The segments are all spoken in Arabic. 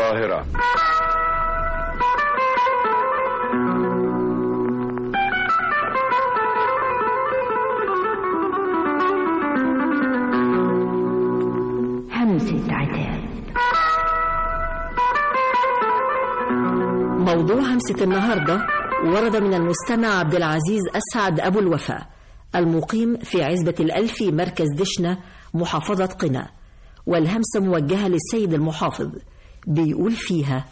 القاهرة. همسة عتاب. موضوع همسة النهاردة ورد من المستمع عبد العزيز أسعد أبو الوفا، المقيم في عزبة الألفي مركز دشنة محافظة قنا، والهمسة موجهة للسيد المحافظ. بيقول فيها: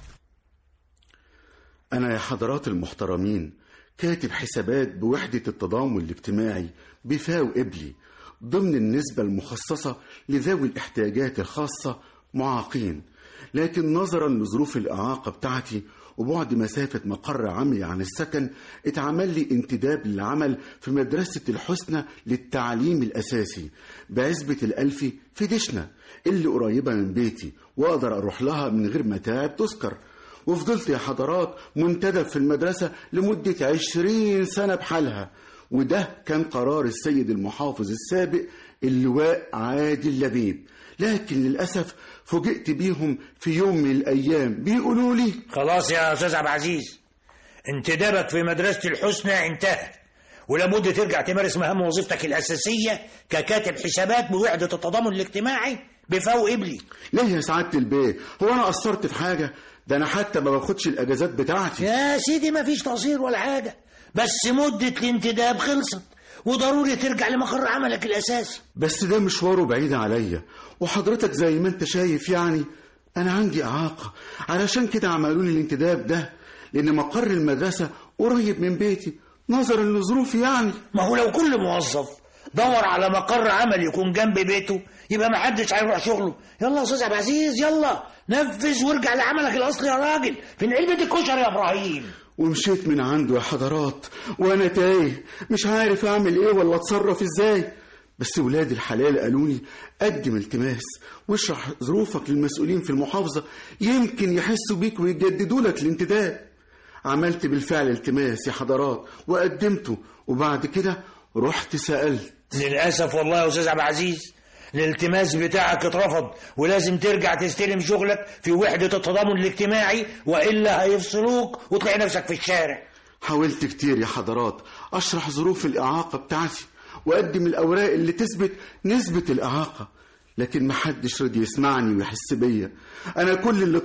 أنا يا حضرات المحترمين كاتب حسابات بوحدة التضامن الاجتماعي بفاو إبلي ضمن النسبة المخصصة لذوي الاحتياجات الخاصة معاقين، لكن نظرا لظروف الإعاقة بتاعتي وبعد مسافة مقر عملي عن السكن اتعمل لي انتداب للعمل في مدرسة الحسنى للتعليم الأساسي بعزبة الألفي في دشنة اللي قريبة من بيتي وأقدر أروح لها من غير متاعب تذكر. وفضلت يا حضرات منتدب في المدرسة لمدة 20 سنة بحالها، وده كان قرار السيد المحافظ السابق اللواء عادل لبيب، لكن للأسف فوجئت بيهم في يوم من الأيام بيقولوا لي: خلاص يا أستاذ عبد العزيز، انتدابك في مدرسة الحسنى انتهى، ولابد ترجع تمارس مهام وظيفتك الأساسية ككاتب حسابات بوحدة التضامن الاجتماعي بفاو إبلي. ليه يا سعادة البيه؟ هو أنا قصرت في حاجة؟ ده أنا حتى ما باخدش الأجازات بتاعتي. يا سيدي ما فيش تقصير ولا حاجة، بس مدة الانتداب خلصت وضروري ترجع لمقر عملك الأساسي. بس ده مشواره بعيد عليا، وحضرتك زي ما انت شايف يعني أنا عندي إعاقة، علشان كده عملوا لي الانتداب ده، لأن مقر المدرسة قريب من بيتي نظرا لظروفي يعني. ما هو لو كل موظف دور على مقر عمل يكون جنب بيته يبقى ما حدش هيروح شغله. يلا يا أستاذ عبد العزيز، يلا نفذ وارجع لعملك الأصلي يا راجل. فين علبة الكشري يا إبراهيم؟ ومشيت من عنده يا حضرات وانا تايه مش عارف اعمل ايه ولا اتصرف ازاي. بس ولاد الحلال قالوا لي قدم التماس واشرح ظروفك للمسؤولين في المحافظة، يمكن يحسوا بيك ويجددوا لك الانتداب. عملت بالفعل التماس يا حضرات وقدمته، وبعد كده رحت سألت. للأسف والله يا أستاذ عبد العزيز الالتماس بتاعك اترفض، ولازم ترجع تستلم شغلك في وحدة التضامن الاجتماعي، وإلا هيفصلوك وتلاقي نفسك في الشارع. حاولت كتير يا حضرات أشرح ظروف الإعاقة بتاعتي وأقدم الأوراق اللي تثبت نسبة الإعاقة، لكن محدش رضي يسمعني ويحس بيا. أنا كل اللي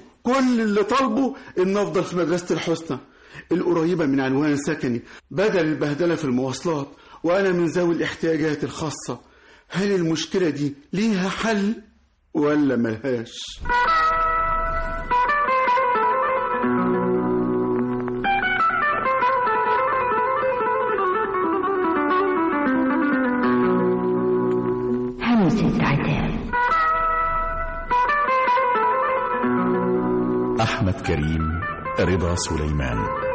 طالبه إن أفضل في مدرسة الحسنى القريبة من عنوان سكني بدل البهدلة في المواصلات، وأنا من ذوي الاحتياجات الخاصة. هل المشكلة دي ليها حل ولا ملهاش؟ همسة عتاب. أحمد كريم، رضا سليمان.